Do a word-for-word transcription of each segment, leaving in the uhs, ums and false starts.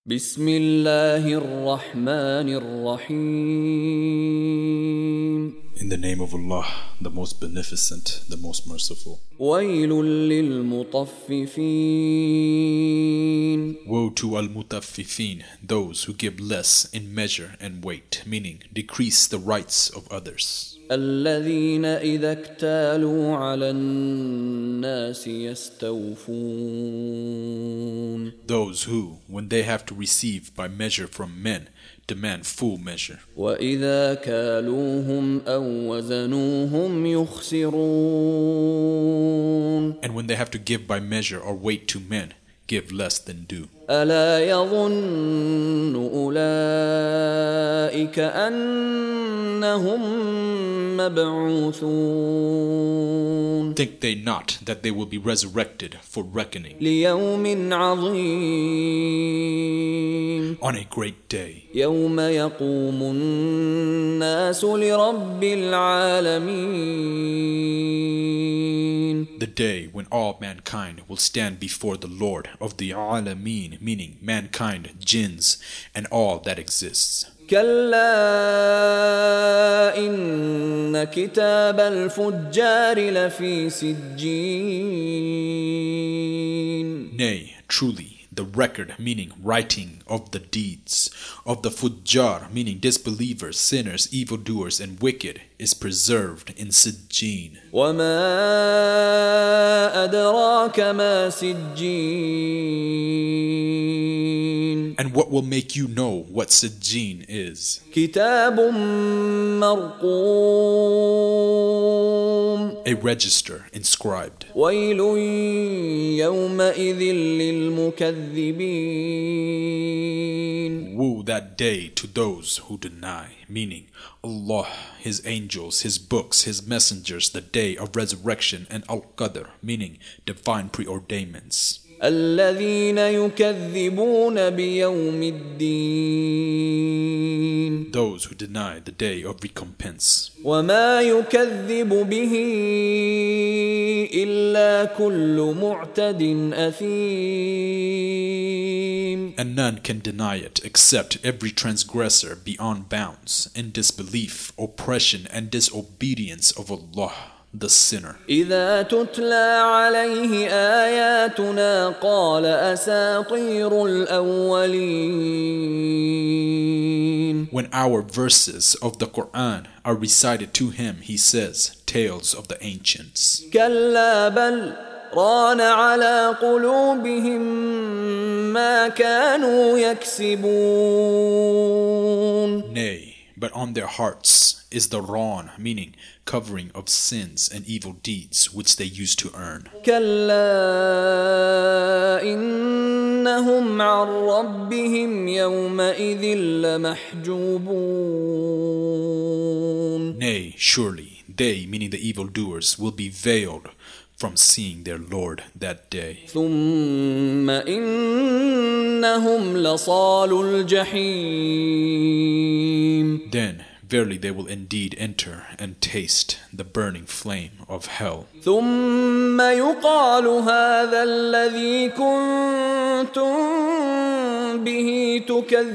بسم الله الرحمن الرحيم. In the name of Allah, the most beneficent, the most merciful. ويل للمطففين. Woe to al-mutaffifin, those who give less in measure and weight, meaning decrease the rights of others. الذين إذا اكتالوا على الناس يستوفون. Those who, when they have to receive by measure from men, demand full measure. وإذا كالوهم أو وزنوهم يخسرون. And when they have to give by measure or weight to men, give less than due. ألا يظن أولئك أنهم مبعوثون. Think they not that they will be resurrected for reckoning ليوم عظيم. on a great day, يوم يقوم الناس لرب العالمين. the day when all mankind will stand before the Lord of the Alameen, meaning mankind, jinns, and all that exists. كلا إن كتاب الفجار لفي سجين. Nay, truly, the record, meaning writing of the deeds of the Fujjar, meaning disbelievers, sinners, evildoers, and wicked, is preserved in Sijjeen. وما أدراك ما سجين. And what will make you know what Sijjeen is? كتاب مرقوم. A register inscribed. ويل يومئذ للمكذبين. Woe that day to those who deny, meaning Allah, His angels, His books, His messengers, the day of resurrection, and Al-Qadr, meaning divine preordainments. الذين يكذبون بيوم الدين. Those who deny the day of recompense. وما يكذب به إلا كل معتد أثيم. And none can deny it except every transgressor beyond bounds in disbelief, oppression, and disobedience of Allah, the sinner. إذا تتلى عليه آياتنا قال أساطير الأولين. When our verses of the Quran are recited to him, he says, tales of the ancients. كلا بل ران على قلوبهم ما كانوا يكسبون. Nay, but on their hearts is the rawn, meaning covering of sins and evil deeds which they used to earn. كلا إنهم عن ربهم يومئذ لمحجوبون. Nay, surely they, meaning the evildoers, will be veiled from seeing their Lord that day. ثم إنهم لصالو الجحيم. Then verily they will indeed enter and taste the burning flame of hell. ثم يقال هذا الذي كنتم به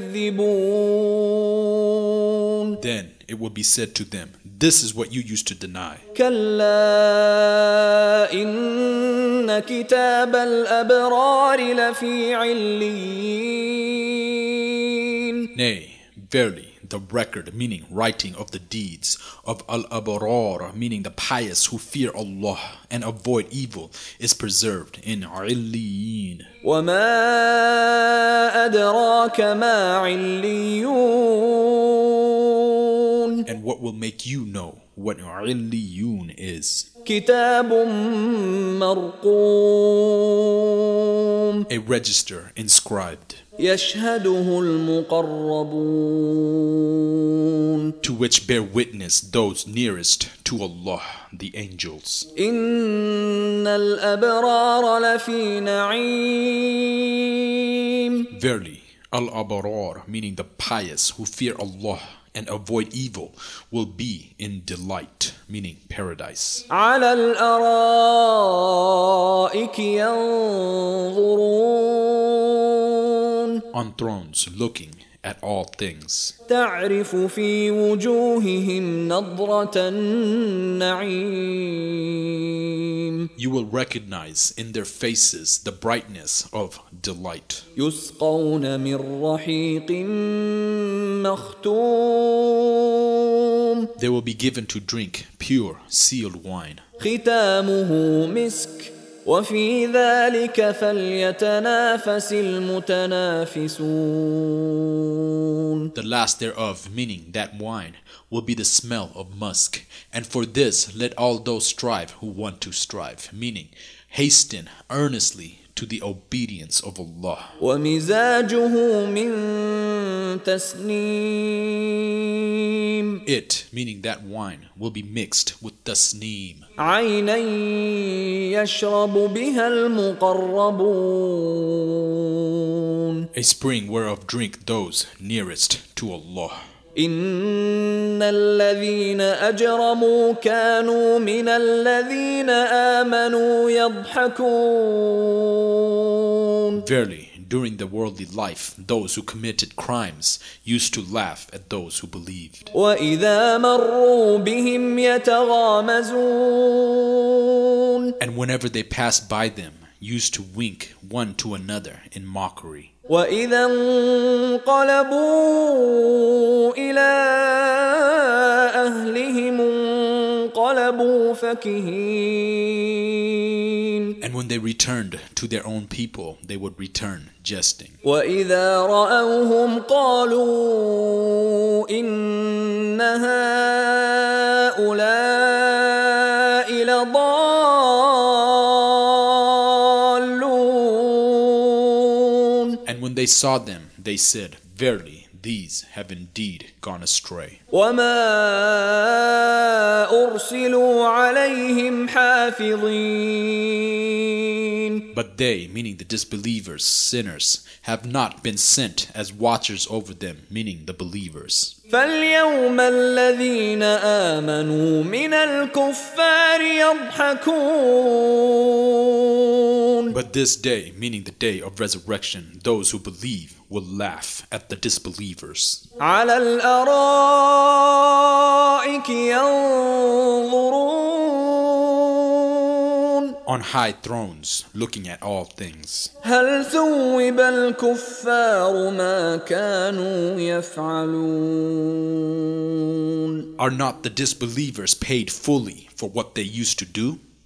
تكذبون. Then it will be said to them, this is what you used to deny. كلا إن كتاب الأبرار لفي عليين. Nay, verily, the record, meaning writing of the deeds of Al-Abrar, meaning the pious who fear Allah and avoid evil, is preserved in Illiyin. وما أدراك ما عليون. And what will make you know what Illiyun is? كتاب مرقوم. A register inscribed, يشهده المقربون. to which bear witness those nearest to Allah, the angels. إن الأبرار لفي نعيم. Verily, Al-Abrar, meaning the pious who fear Allah and avoid evil, will be in delight, meaning paradise. على الأرائك ينظرون. on thrones looking at all things. تعرف في وجوههم نضرة النعيم You will recognize in their faces the brightness of delight. يسقون من رحيق مختوم They will be given to drink pure sealed wine. ختامه مسك وفي ذلك فليتنافس المتنافسون. The last thereof, meaning that wine, will be the smell of musk. And for this let all those strive who want to strive, meaning hasten earnestly to the obedience of Allah. ومزاجه من تسنيم. It, meaning that wine, will be mixed with tasneem. عينا يشرب بها المقربون. A spring whereof drink those nearest to Allah. إن الذين أجرموا كانوا من الذين آمنوا يضحكون. Verily, during the worldly life, those who committed crimes used to laugh at those who believed. وإذا مروا بهم يتغامزون. And whenever they passed by them, used to wink one to another in mockery. وإذا انقلبوا إلى أهلهم انقلبوا فكهين. And when they returned to their own people, they would return jesting. وإذا رأوهم قالوا إن هؤلاء لضالون. And when they saw them, they said, Verily, these have indeed gone astray. وما أرسلوا عليهم حافظين. But they, meaning the disbelievers, sinners, have not been sent as watchers over them, meaning the believers. فاليوم الذين آمنوا من الكفار يضحكون. But this day, meaning the day of resurrection, those who believe will laugh at the disbelievers. على الأرائك ينظرون. On high thrones, looking at all things. هل ثوب الكفار ما كانوا يفعلون. Are not the disbelievers paid fully for what they used to do?